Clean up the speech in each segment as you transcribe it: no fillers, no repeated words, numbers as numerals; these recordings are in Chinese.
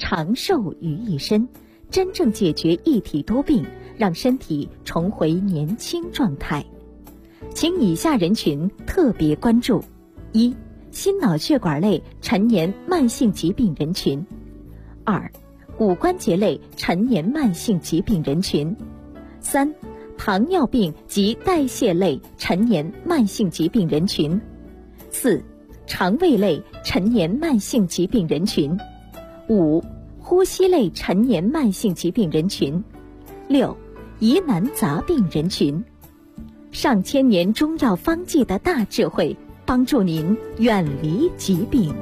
长寿于一身，真正解决一体多病，让身体重回年轻状态。请以下人群特别关注：一、心脑血管类陈年慢性疾病人群；二、骨关节类陈年慢性疾病人群；三、糖尿病及代谢类陈年慢性疾病人群；四、肠胃类陈年慢性疾病人群；五、呼吸类陈年慢性疾病人群；六、疑难杂病人群。上千年中药方剂的大智慧，帮助您远离疾病。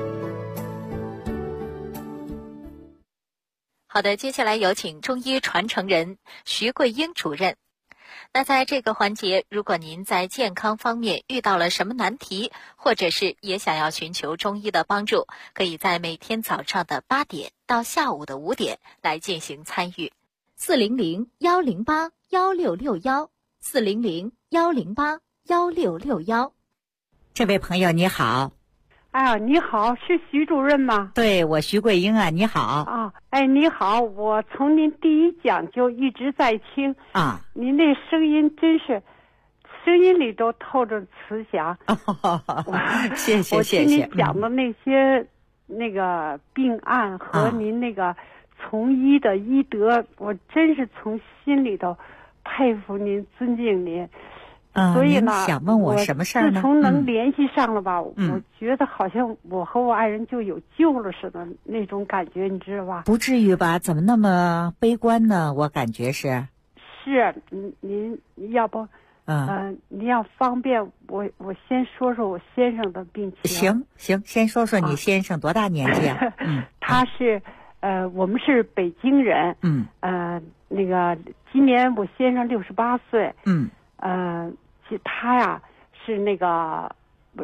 好的，接下来有请中医传承人徐桂英主任。那在这个环节，如果您在健康方面遇到了什么难题，或者是也想要寻求中医的帮助，可以在每天早上的8点到下午的5点来进行参与。400-108-1661，400-108-1661。这位朋友你好。 哎呀，你好，是徐主任吗？ 对，我徐桂英啊，你好。 啊，哎，你好，我从您第一讲就一直在听啊， 您那声音真是，声音里都透着慈祥。 谢谢。 我听您讲的那些那个病案和您那个从医的医德，我真是从心里头佩服您、尊敬您。所以呢， 您想问我什么事儿呢？ 自从能联系上了吧，我觉得好像我和我爱人就有救了似的那种感觉，你知道吧？ 不至于吧？怎么那么悲观呢？我感觉是。 是，您要不，您要方便我先说说我先生的病情。 行，先说说你先生多大年纪啊？ 他是，我们是北京人。那个今年我先生68岁。他呀是那个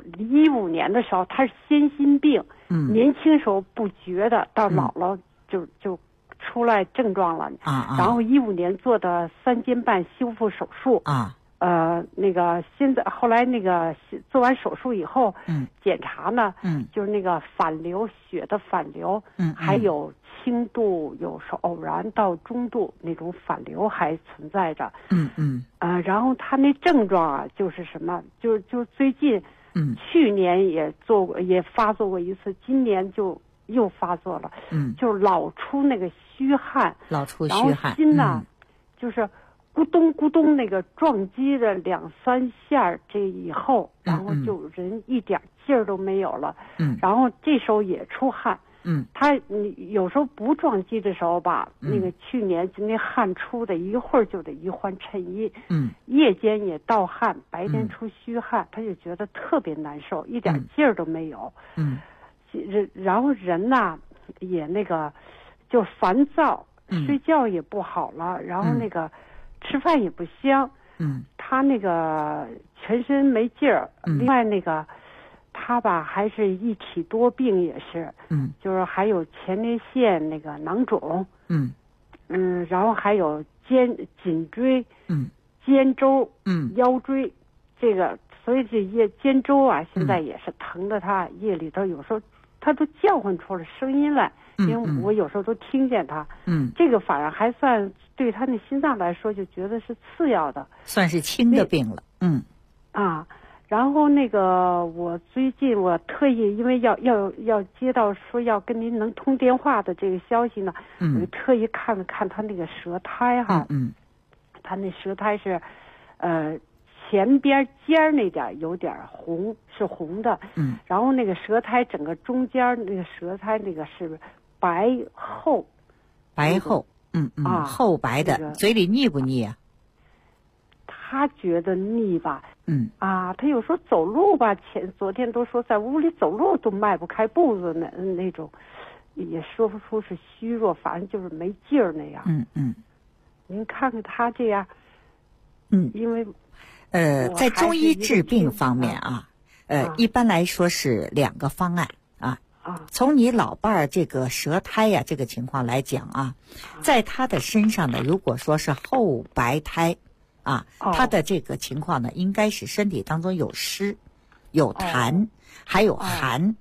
15年的时候，他是先心病。年轻时候不觉得，到老了就出来症状了。然后15年做的3间半修复手术。那个现在后来那个做完手术以后，检查呢，就是那个反流血的反流，还有轻度，有时候偶然到中度那种反流还存在着。然后他那症状啊，就是什么，就最近，去年也发作过一次，今年就又发作了。就是老出那个虚汗， 然后心呢，就是咕咚咕咚那个撞击了2-3下，这以后，然后就人一点劲儿都没有了。然后这时候也出汗。他有时候不撞击的时候吧，那个去年就那汗出的一会儿就得一换衬衣。夜间也盗汗，白天出虚汗，他就觉得特别难受，一点劲儿都没有。然后人呐也那个就烦躁，睡觉也不好了，然后那个吃饭也不香。他那个全身没劲儿。另外那个他吧还是一体多病，也是。就是还有前列腺那个囊肿。然后还有颈椎。肩周。腰椎，这个所以这肩周啊现在也是疼的，他夜里头有时候他都叫唤出了声音来。因为我有时候都听见他。这个反而还算对他那心脏来说就觉得是次要的， 算是轻的病了。 然后那个我最近我特意因为要接到说要跟您能通电话的这个消息呢，我就特意看了看他那个舌苔哈。他那舌苔是前边尖那点有点红，是红的。然后那个舌苔整个中间那个舌苔那个是白厚。 厚白的。嘴里腻不腻啊？ 他觉得腻吧。他有时候走路吧，昨天都说在屋里走路都迈不开步子那种，也说不出是虚弱，反正就是没劲儿那样。您看看他这样。因为在中医治病方面啊，一般来说是2个方案啊。从你老伴儿这个舌苔呀这个情况来讲啊，在他的身上呢，如果说是厚白苔他的这个情况呢，应该是身体当中有湿、有痰，还有寒。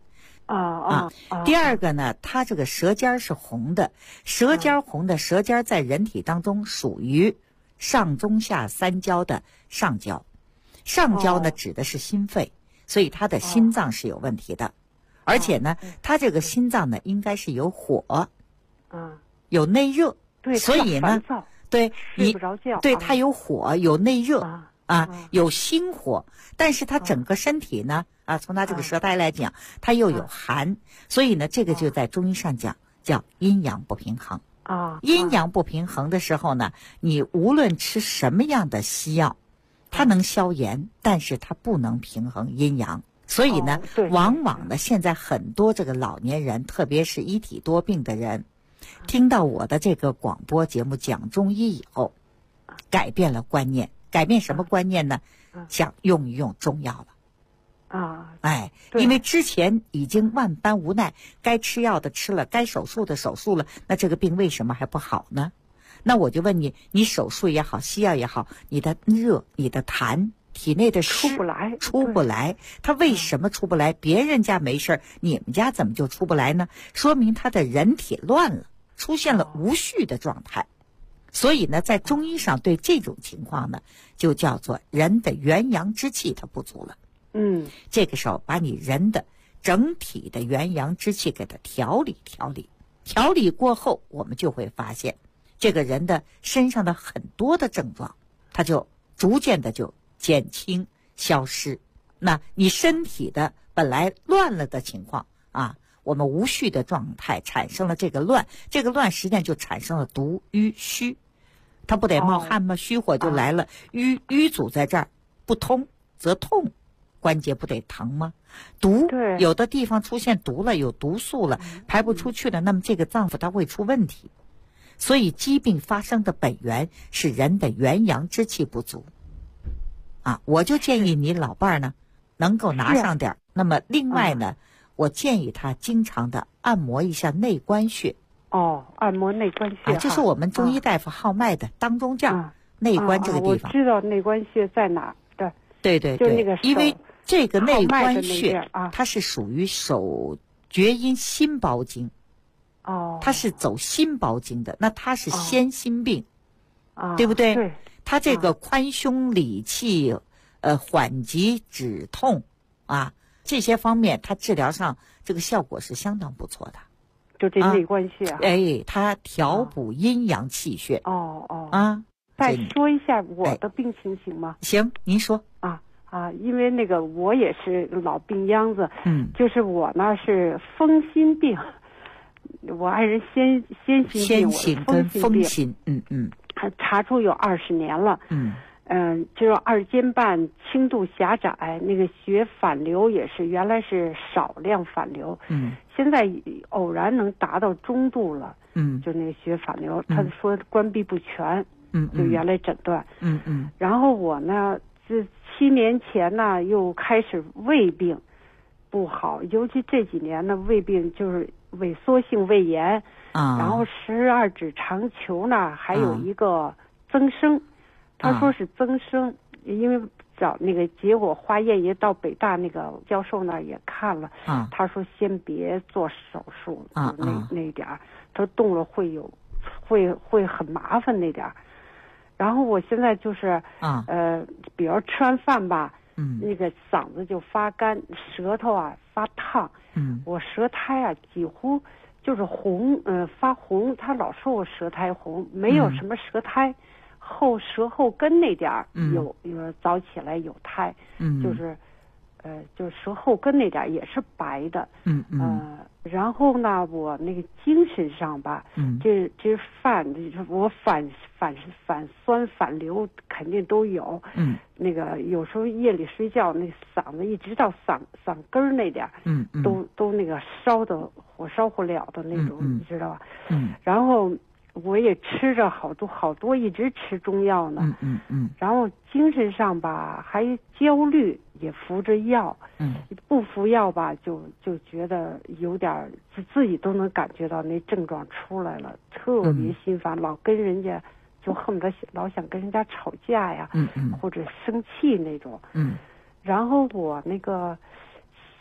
第二个呢，它这个舌尖是红的，舌尖红的，舌尖在人体当中属于上中下三焦的上焦，上焦呢指的是心肺，所以他的心脏是有问题的，而且呢，他这个心脏呢应该是有火，有内热， 对， 所以呢，对， 睡不着觉， 对，他有火，有内热。有心火，但是他整个身体呢，从他这个舌苔来讲，他又有寒，所以呢，这个就在中医上讲叫阴阳不平衡。阴阳不平衡的时候呢，你无论吃什么样的西药，它能消炎，但是它不能平衡阴阳。所以呢，往往呢，现在很多这个老年人，特别是一体多病的人，听到我的这个广播节目讲中医以后，改变了观念。改变什么观念呢？想用一用中药了。因为之前已经万般无奈，该吃药的吃了，该手术的手术了，那这个病为什么还不好呢？那我就问你，你手术也好，西药也好，你的热、你的痰、体内的湿出不来，它为什么出不来？别人家没事，你们家怎么就出不来呢？说明他的人体乱了，出现了无序的状态。所以呢，在中医上对这种情况呢，就叫做人的元阳之气它不足了。这个时候把你人的整体的元阳之气给它调理过后，我们就会发现，这个人的身上的很多的症状，它就逐渐的就减轻消失。那你身体的本来乱了的情况我们无序的状态产生了这个乱，这个乱实际上就产生了毒瘀虚，它不得冒汗吗？虚火就来了，瘀阻在这儿，不通则痛，关节不得疼吗？毒有的地方出现毒了，有毒素了，排不出去了，那么这个脏腑它会出问题。所以疾病发生的本源是人的元阳之气不足我就建议你老伴儿呢能够拿上点。那么另外呢，我建议他经常的按摩一下内关穴。 按摩内关穴这是我们中医大夫号脉的当中将内关这个地方。 我知道内关穴在哪儿。 对， 就那个因为这个内关穴它是属于手厥阴心包经。它是走心包经的，那它是先心病，对不对？ 对， 它这个宽胸理气，缓急止痛这些方面，它治疗上这个效果是相当不错的。 就这内关穴它调补阴阳气血。 再说一下我的病情行吗？ 行，您说。 因为那个我也是老病秧子，就是我呢是风心病。我爱人先心跟风心， 查出有20年了，就是二尖瓣轻度狭窄，那个血反流也是原来是少量反流，现在偶然能达到中度了，就那个血反流，他说关闭不全，就原来诊断，然后我呢，这7年前呢又开始胃病不好，尤其这几年呢胃病就是萎缩性胃炎，然后12指肠球呢还有一个增生，他说是增生，因为找那个结果化验也到北大那个教授那儿也看了，他说先别做手术，那点儿，他动了会很麻烦那点儿，然后我现在就是比如吃完饭吧。那个嗓子就发干，舌头发烫，我舌苔几乎就是红，发红。他老说我舌苔红，没有什么舌苔，舌后根那点儿有早起来有苔，就是舌后根那点儿也是白的，然后呢，我那个精神上吧，这我反酸反流肯定都有，那个有时候夜里睡觉，那嗓子一直到嗓根儿那点儿，都那个烧的火烧不了的那种，你知道吧？然后我也吃着好多一直吃中药呢，然后精神上吧还焦虑，也服着药，不服药吧就觉得有点自己都能感觉到那症状出来了，特别心烦，老跟人家就恨不得老想跟人家吵架呀，或者生气那种，然后我那个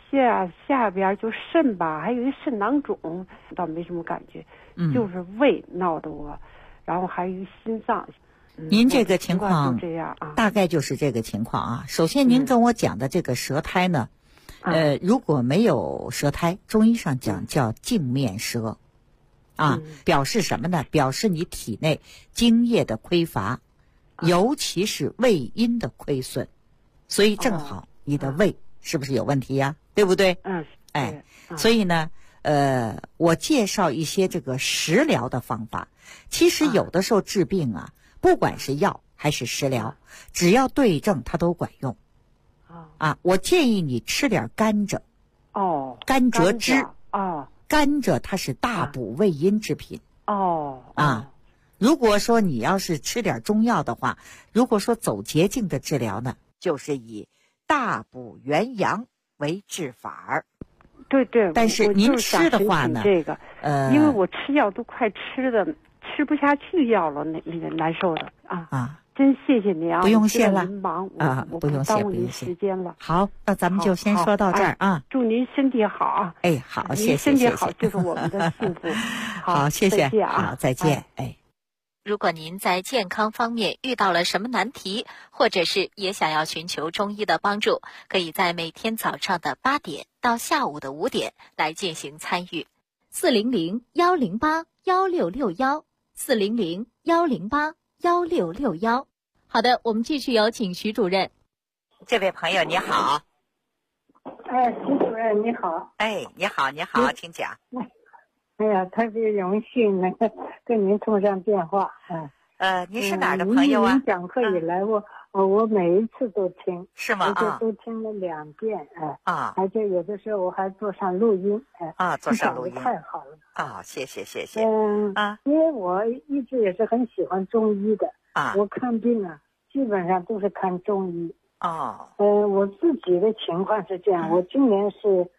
下边就肾吧，还有一肾囊肿，倒没什么感觉，就是胃闹得我，然后还有一心脏。 您这个情况就这样啊， 大概就是这个情况啊。首先，您跟我讲的这个舌苔呢，如果没有舌苔，中医上讲叫镜面舌，表示什么呢？表示你体内津液的匮乏，尤其是胃阴的亏损，所以正好你的胃是不是有问题呀？对不对？所以呢，我介绍一些这个食疗的方法。其实有的时候治病啊，不管是药还是食疗，只要对症，它都管用。我建议你吃点甘蔗。甘蔗汁。甘蔗它是大补胃阴之品。如果说你要是吃点中药的话，如果说走捷径的治疗呢，就是以大补元阳为治法儿。 对， 但是您吃的话呢， 这个，因为我吃药都快吃不下去药了，那个难受的啊。真谢谢您啊！ 不用谢了， 您忙不用谢， 耽误您时间了。 好，那咱们就先说到这儿啊。 祝您身体好啊！ 好，谢谢， 身体好就是我们的幸福。 好，谢谢， 好， 再见。 如果您在健康方面遇到了什么难题，或者是也想要寻求中医的帮助，可以在每天早上的8点到下午的5点来进行参与。400-108-1661，400-108-1661。好的，我们继续有请徐主任。 这位朋友你好。 徐主任你好。 你好，请讲。 特别荣幸能跟您通上电话。 您是哪儿的朋友啊？ 您讲课以来，我每一次都听。 是吗？ 都听了2遍。而且有的时候我还做上录音。 做上录音太好了。 谢谢。 因为我一直也是很喜欢中医的。我看病基本上都是看中医。我自己的情况是这样，我今年是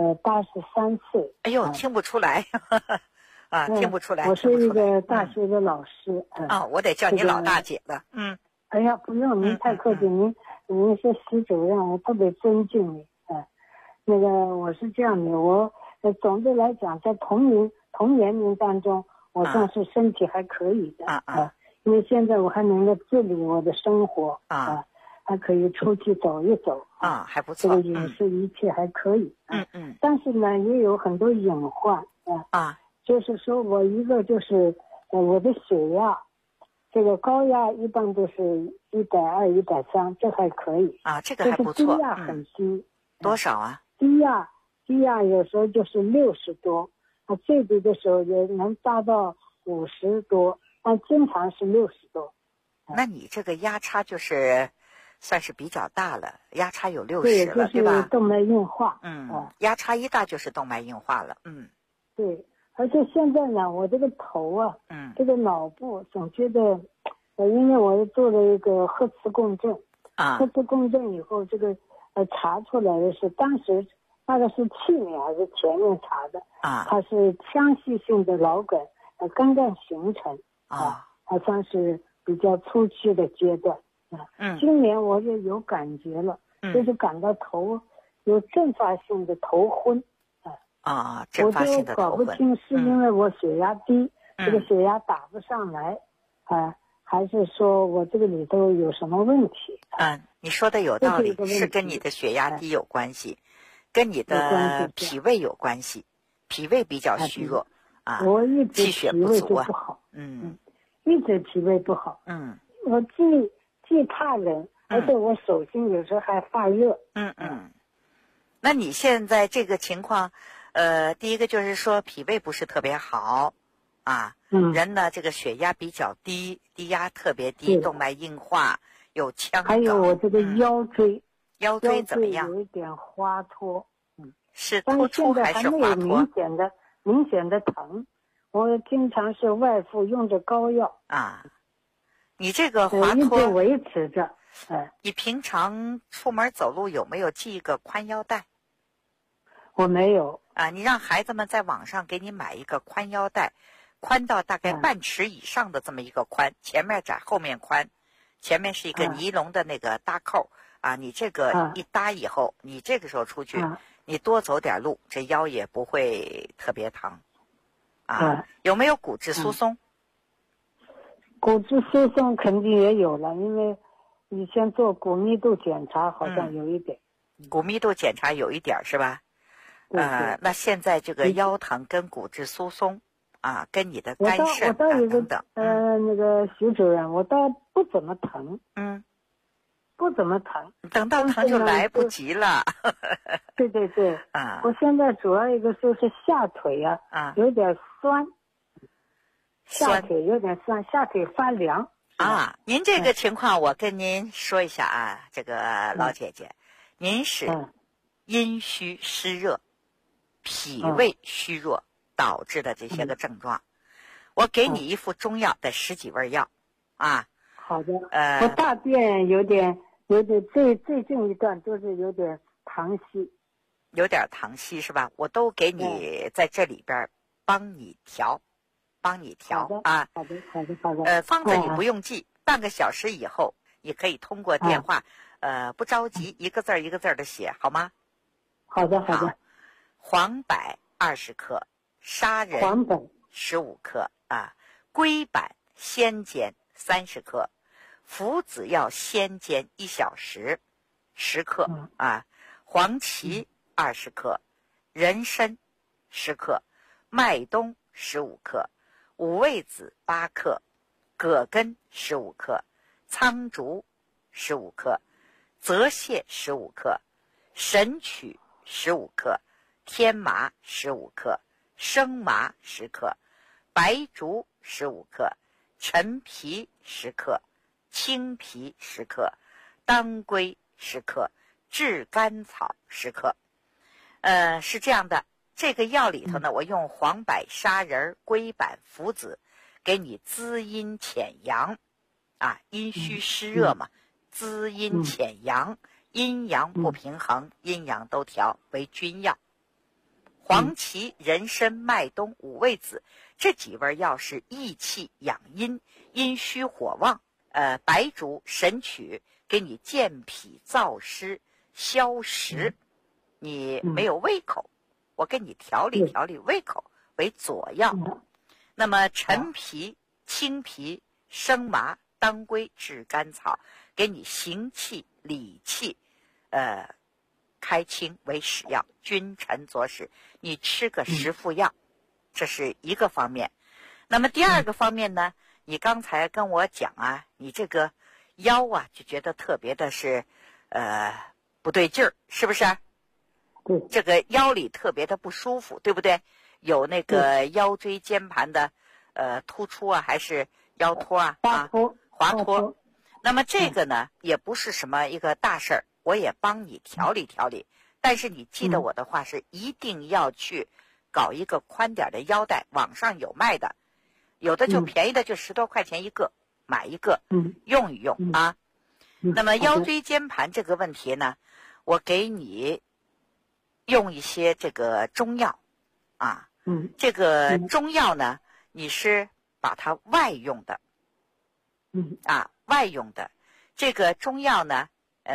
83岁。 哎呦，听不出来。听不出来。 我是一个大学的老师。 我得叫你老大姐了。 哎呀，不用，您太客气。您是徐主任，我特别尊敬你。我是这样的，我总的来讲，在同年龄当中，我算是身体还可以的。因为现在我还能够自理我的生活。还可以出去走一走。 还不错。 这个饮食一切还可以。但是呢，也有很多隐患。就是说我一个就是我的血压，这个高压一般都是120、130，这还可以。 这个还不错。 低压很低。 多少啊？ 低压有时候就是60多，最低的时候也能达到50多，但经常是60多。 那你这个压差就是算是比较大了，压差有60了，对吧？ 就是动脉硬化。 压差一大就是动脉硬化了。 对，而且现在呢，我这个头这个脑部总觉得，因为我做了一个核磁共振。核磁共振以后，这个查出来的是当时大概是去年还是前年查的。它是腔隙性的脑梗刚刚形成。好像是比较初期的阶段。今年我就有感觉了。就是感到头有阵发性的头昏。 阵发性的头昏。 我就搞不清是因为我血压低，这个血压打不上来，还是说我这个里头有什么问题？ 你说的有道理，是跟你的血压低有关系，跟你的脾胃有关系，脾胃比较虚弱。 我一直气血脾胃不足就不好。一直脾胃不好。我既怕冷，而且我手心有时候还发热。 那你现在这个情况，第一个就是说脾胃不是特别好。人呢这个血压比较低，低压特别低，动脉硬化，有腔梗。 还有我这个腰椎。 腰椎怎么样？ 有一点滑脱。 是突出还是滑脱？ 但是现在还没有明显的疼。我经常是外敷用着膏药。 你这个滑脱一直维持着。 你平常出门走路有没有系一个宽腰带？ 我没有。 你让孩子们在网上给你买一个宽腰带，宽到大概半尺以上的这么一个宽，前面窄后面宽，前面是一个尼龙的那个搭扣。你这个一搭以后，你这个时候出去， 你多走点路，这腰也不会特别疼。有没有骨质疏松？ 骨质疏松肯定也有了，因为以前做骨密度检查好像有一点。 骨密度检查有一点是吧？那现在这个腰疼跟骨质疏松跟你的肝肾等等。 那个徐主任，我倒不怎么疼。不怎么疼。 等到疼就来不及了。 对对对。我现在主要一个就是下腿有点酸。下腿有点酸，下腿发凉。 您这个情况我跟您说一下这个老姐姐，您是阴虚湿热、脾胃虚弱导致的这些个症状。我给你一副中药的10几味药好的。我大便有点最近一段都是有点溏稀。 有点溏稀是吧？我都给你在这里边帮你调。好的。方子你不用记，半个小时以后你可以通过电话，不着急，一个字一个字的写，好吗？ 好的。 黄柏20克，砂仁15克龟板先煎30克，附子药先煎1小时10克黄芪20克，人参10克，麦冬15克，五味子8克，葛根15克，苍竹15克，泽泻15克，神曲15克，天麻15克，生麻10克，白术15克，陈皮10克，青皮10克，当归10克，炙甘草10克。是这样的，这个药里头呢，我用黄柏、砂仁、龟板、附子给你滋阴潜阳阴虚湿热嘛，滋阴潜阳，阴阳不平衡，阴阳都调为君药。黄芪、人参、麦冬、五味子这几味药是益气养阴，阴虚火旺。白术、神曲给你健脾燥湿消食。你没有胃口，我给你调理胃口为佐药。那么陈皮、青皮、生麻、当归、炙甘草给你行气理气开清为使药，君臣佐使，你吃个10副药，这是一个方面。那么第二个方面呢，你刚才跟我讲你这个腰就觉得特别的是不对劲儿，是不是？ 对， 这个腰里特别的不舒服，对不对？有那个腰椎间盘的突出还是腰托滑脱。那么这个呢也不是什么一个大事儿，我也帮你调理调理。但是你记得我的话，是一定要去搞一个宽点的腰带，网上有卖的，有的就便宜的就10多块钱一个，买一个用一用那么腰椎间盘这个问题呢，我给你用一些这个中药这个中药呢，你是把它外用的外用的这个中药呢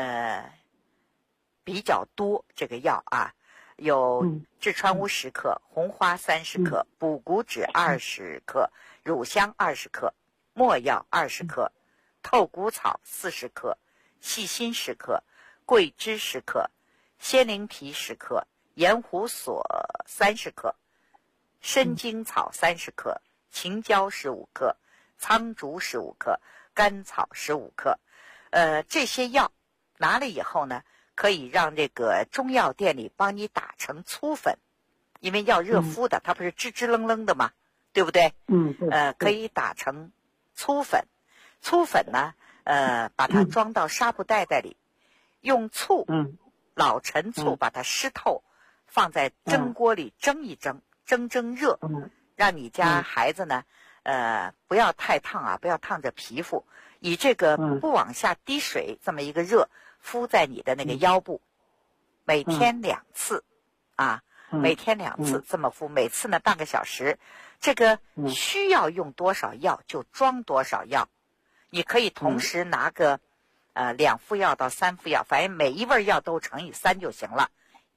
比较多。这个药有炙川乌10克，红花30克，补骨脂20克，乳香20克，没药20克，透骨草40克，细辛10克，桂枝10克，仙灵皮10克，盐胡索30克，参荆草30克，秦椒15克，苍竹15克，甘草15克。这些药拿了以后呢，可以让这个中药店里帮你打成粗粉，因为要热敷的，它不是支支楞楞的吗？对不对？可以打成粗粉。粗粉呢，把它装到纱布袋袋里，用醋，老陈醋把它湿透，放在蒸锅里蒸一蒸，蒸热，让你家孩子呢，不要太烫不要烫着皮肤，以这个不往下滴水这么一个热敷在你的那个腰部，每天2次每天2次这么敷，每次呢半个小时。这个需要用多少药就装多少药，你可以同时拿个2副药到3副药，反正每一味药都乘以3就行了。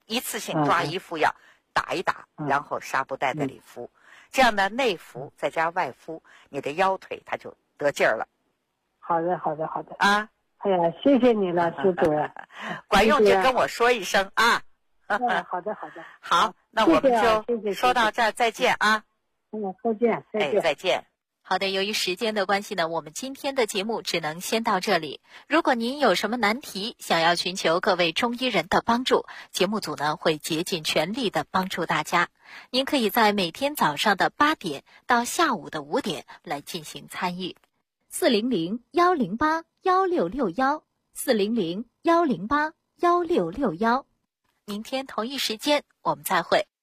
一次性抓一副药，打一打，然后纱布袋在里敷。这样呢，内敷再加外敷，你的腰腿它就得劲儿了。 好的啊！ 哎呀，谢谢你了，施主任。 管用就跟我说一声啊。 好的。 好，那我们就说到这儿，再见啊。 再见。 再见。 好的，由于时间的关系呢，我们今天的节目只能先到这里。如果您有什么难题，想要寻求各位中医人的帮助，节目组呢会竭尽全力的帮助大家。您可以在每天早上的8点到下午的5点来进行参与。400-108-1661，400-108-1661。明天同一时间我们再会。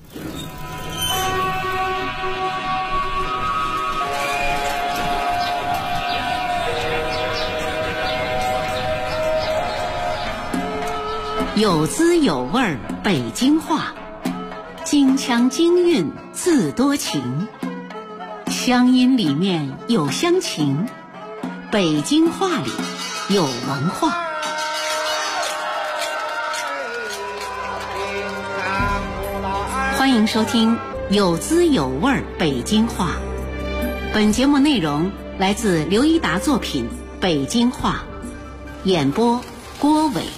有滋有味北京话，京腔京韵自多情，乡音里面有乡情，北京话里有文化。欢迎收听有滋有味北京话。本节目内容来自刘一达作品《北京话》，演播郭伟。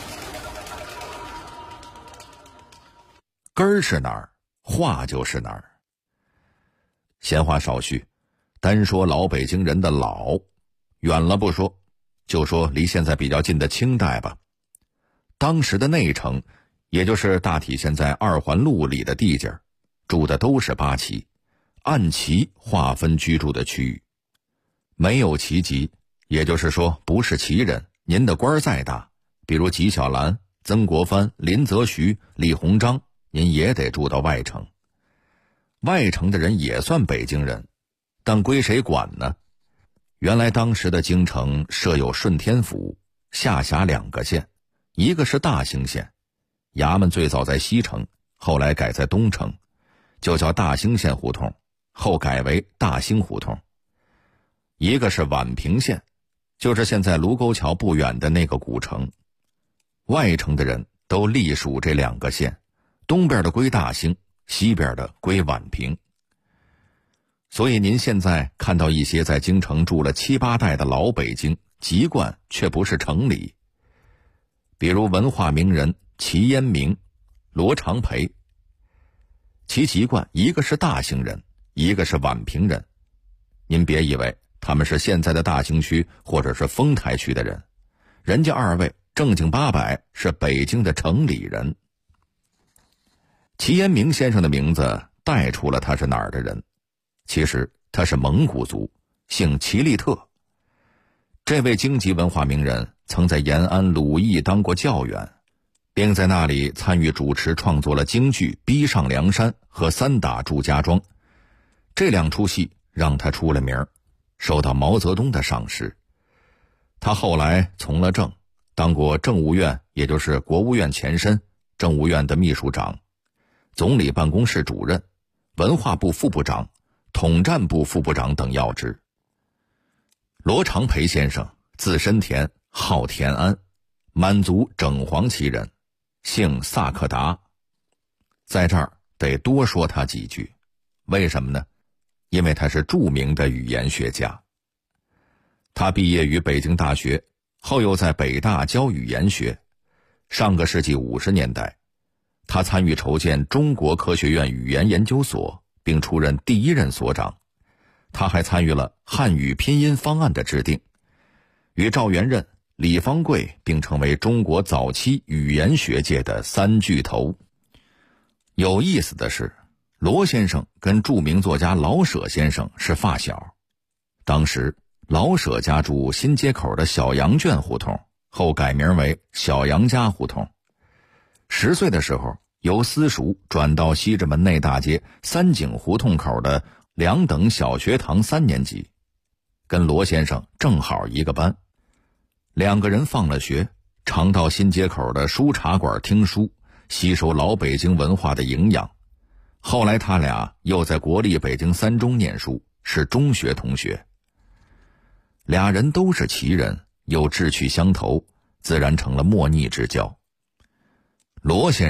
根儿是哪儿，话就是哪儿。闲话少叙，单说老北京人的老，远了不说，就说离现在比较近的清代吧。当时的内城，也就是大体现在2环路里的地界，住的都是八旗，按旗划分居住的区域。没有旗籍，也就是说不是旗人，您的官再大，比如纪晓岚、曾国藩、林则徐、李鸿章，您也得住到外城。外城的人也算北京人，但归谁管呢？原来当时的京城设有顺天府，下辖2个县，一个是大兴县，衙门最早在西城，后来改在东城，就叫大兴县胡同，后改为大兴胡同。一个是宛平县，就是现在卢沟桥不远的那个古城。外城的人都隶属这2个县，东边的归大兴，西边的归宛平。所以您现在看到一些在京城住了7、8代的老北京，籍贯却不是城里。比如文化名人齐烟明、罗长培，其籍贯一个是大兴人，一个是宛平人。您别以为他们是现在的大兴区或者是丰台区的人，人家2位正经八百是北京的城里人。齐烟明先生的名字带出了他是哪儿的人，其实他是蒙古族，姓齐利特。这位京籍文化名人曾在延安鲁艺当过教员，并在那里参与主持创作了京剧《逼上梁山》和《三打祝家庄》，这2出戏让他出了名，受到毛泽东的赏识。他后来从了政，当过政务院，也就是国务院前身，政务院的秘书长，总理办公室主任，文化部副部长，统战部副部长等要职。罗长培先生字申田，号田安，满族整黄旗人，姓萨克达。在这儿得多说他几句，为什么呢？因为他是著名的语言学家。他毕业于北京大学，后又在北大教语言学。上个世纪50年代，他参与筹建中国科学院语言研究所，并出任第1任所长。他还参与了汉语拼音方案的制定，与赵元任、李方贵并成为中国早期语言学界的3巨头。有意思的是，罗先生跟著名作家老舍先生是发小。当时老舍家住新街口的小杨圈胡同，后改名为小杨家胡同。10岁的时候，由私塾转到西直门内大街三井胡同口的2等小学堂3年级，跟罗先生正好一个班。2个人放了学，常到新街口的书茶馆听书，吸收老北京文化的营养。后来他俩又在国立北京3中念书，是中学同学。俩人都是旗人，又志趣相投，自然成了莫逆之交。罗先生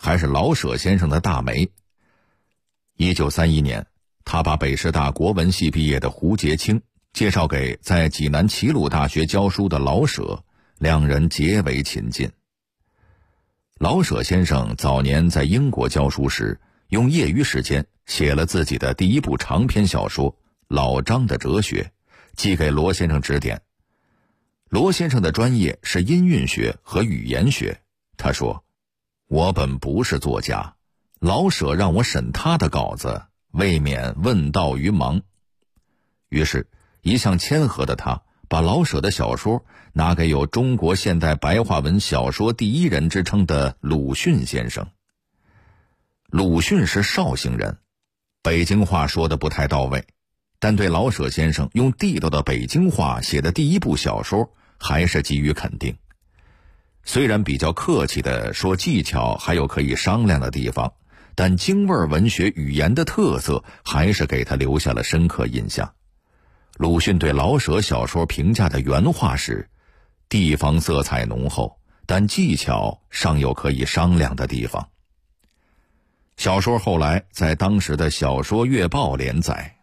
还是老舍先生的大媒。1931年，他把北师大国文系毕业的胡洁清介绍给在济南齐鲁大学教书的老舍，两人结为亲近。老舍先生早年在英国教书时，用业余时间写了自己的第一部长篇小说《老张的哲学》，寄给罗先生指点。罗先生的专业是音韵学和语言学，他说：“我本不是作家，老舍让我审他的稿子，未免问道于盲。”于是一向谦和的他把老舍的小说拿给有中国现代白话文小说第一人之称的鲁迅先生。鲁迅是绍兴人，北京话说得不太到位，但对老舍先生用地道的北京话写的第一部小说还是给予肯定。虽然比较客气地说技巧还有可以商量的地方，但京味文学语言的特色还是给他留下了深刻印象。鲁迅对老舍小说评价的原话是：地方色彩浓厚，但技巧尚有可以商量的地方。小说后来在当时的小说月报连载。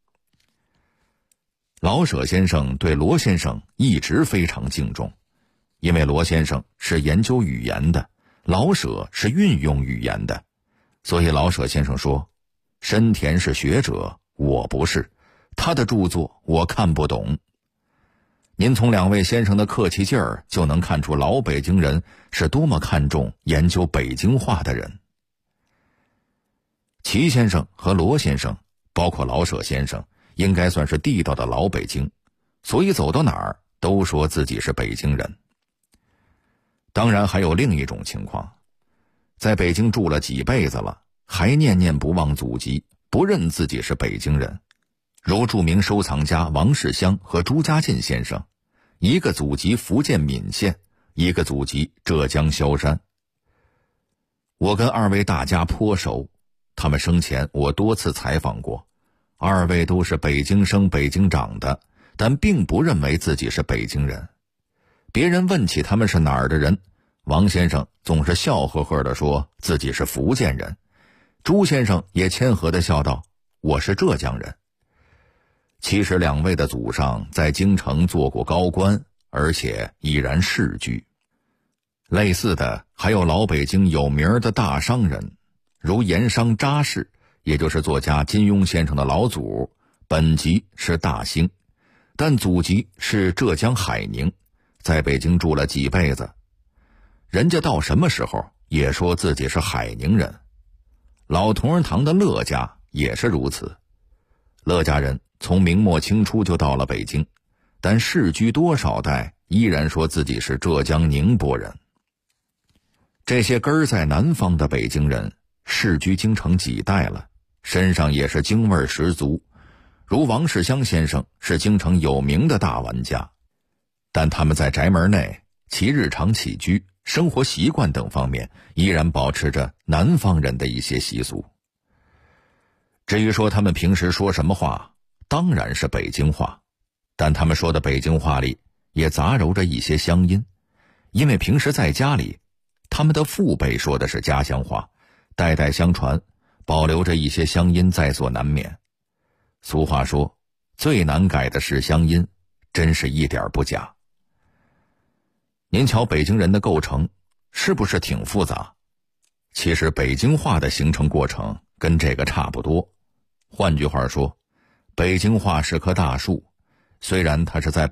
老舍先生对罗先生一直非常敬重，因为罗先生是研究语言的，老舍是运用语言的，所以老舍先生说：“深田是学者，我不是，他的著作我看不懂。”您从两位先生的客气劲儿就能看出老北京人是多么看重研究北京话的人。齐先生和罗先生，包括老舍先生，应该算是地道的老北京，所以走到哪儿都说自己是北京人。当然还有另一种情况，在北京住了几辈子了，还念念不忘祖籍，不认自己是北京人，如著名收藏家王世襄和朱家进先生，一个祖籍福建闽县，一个祖籍浙江萧山。我跟二位大家颇熟，他们生前我多次采访过，二位都是北京生北京长的，但并不认为自己是北京人。别人问起他们是哪儿的人，王先生总是笑呵呵地说自己是福建人，朱先生也谦和地笑道：“我是浙江人。”其实两位的祖上在京城做过高官，而且已然世居。类似的还有老北京有名的大商人，如盐商查氏，也就是作家金庸先生的老祖，本籍是大兴，但祖籍是浙江海宁，在北京住了几辈子。人家到什么时候也说自己是海宁人。老同仁堂的乐家也是如此，乐家人从明末清初就到了北京，但世居多少代依然说自己是浙江宁波人。这些根儿在南方的北京人世居京城几代了，身上也是京味十足，如王世襄先生是京城有名的大玩家，但他们在宅门内其日常起居、生活习惯等方面依然保持着南方人的一些习俗。至于说他们平时说什么话，当然是北京话，但他们说的北京话里也杂糅着一些乡音，因为平时在家里他们的父辈说的是家乡话，代代相传，保留着一些乡音在所难免。俗话说，最难改的是乡音，真是一点不假。您瞧北京人的构成是不是挺复杂？其实北京话的形成过程跟这个差不多。换句话说，北京话是棵大树，虽然它是在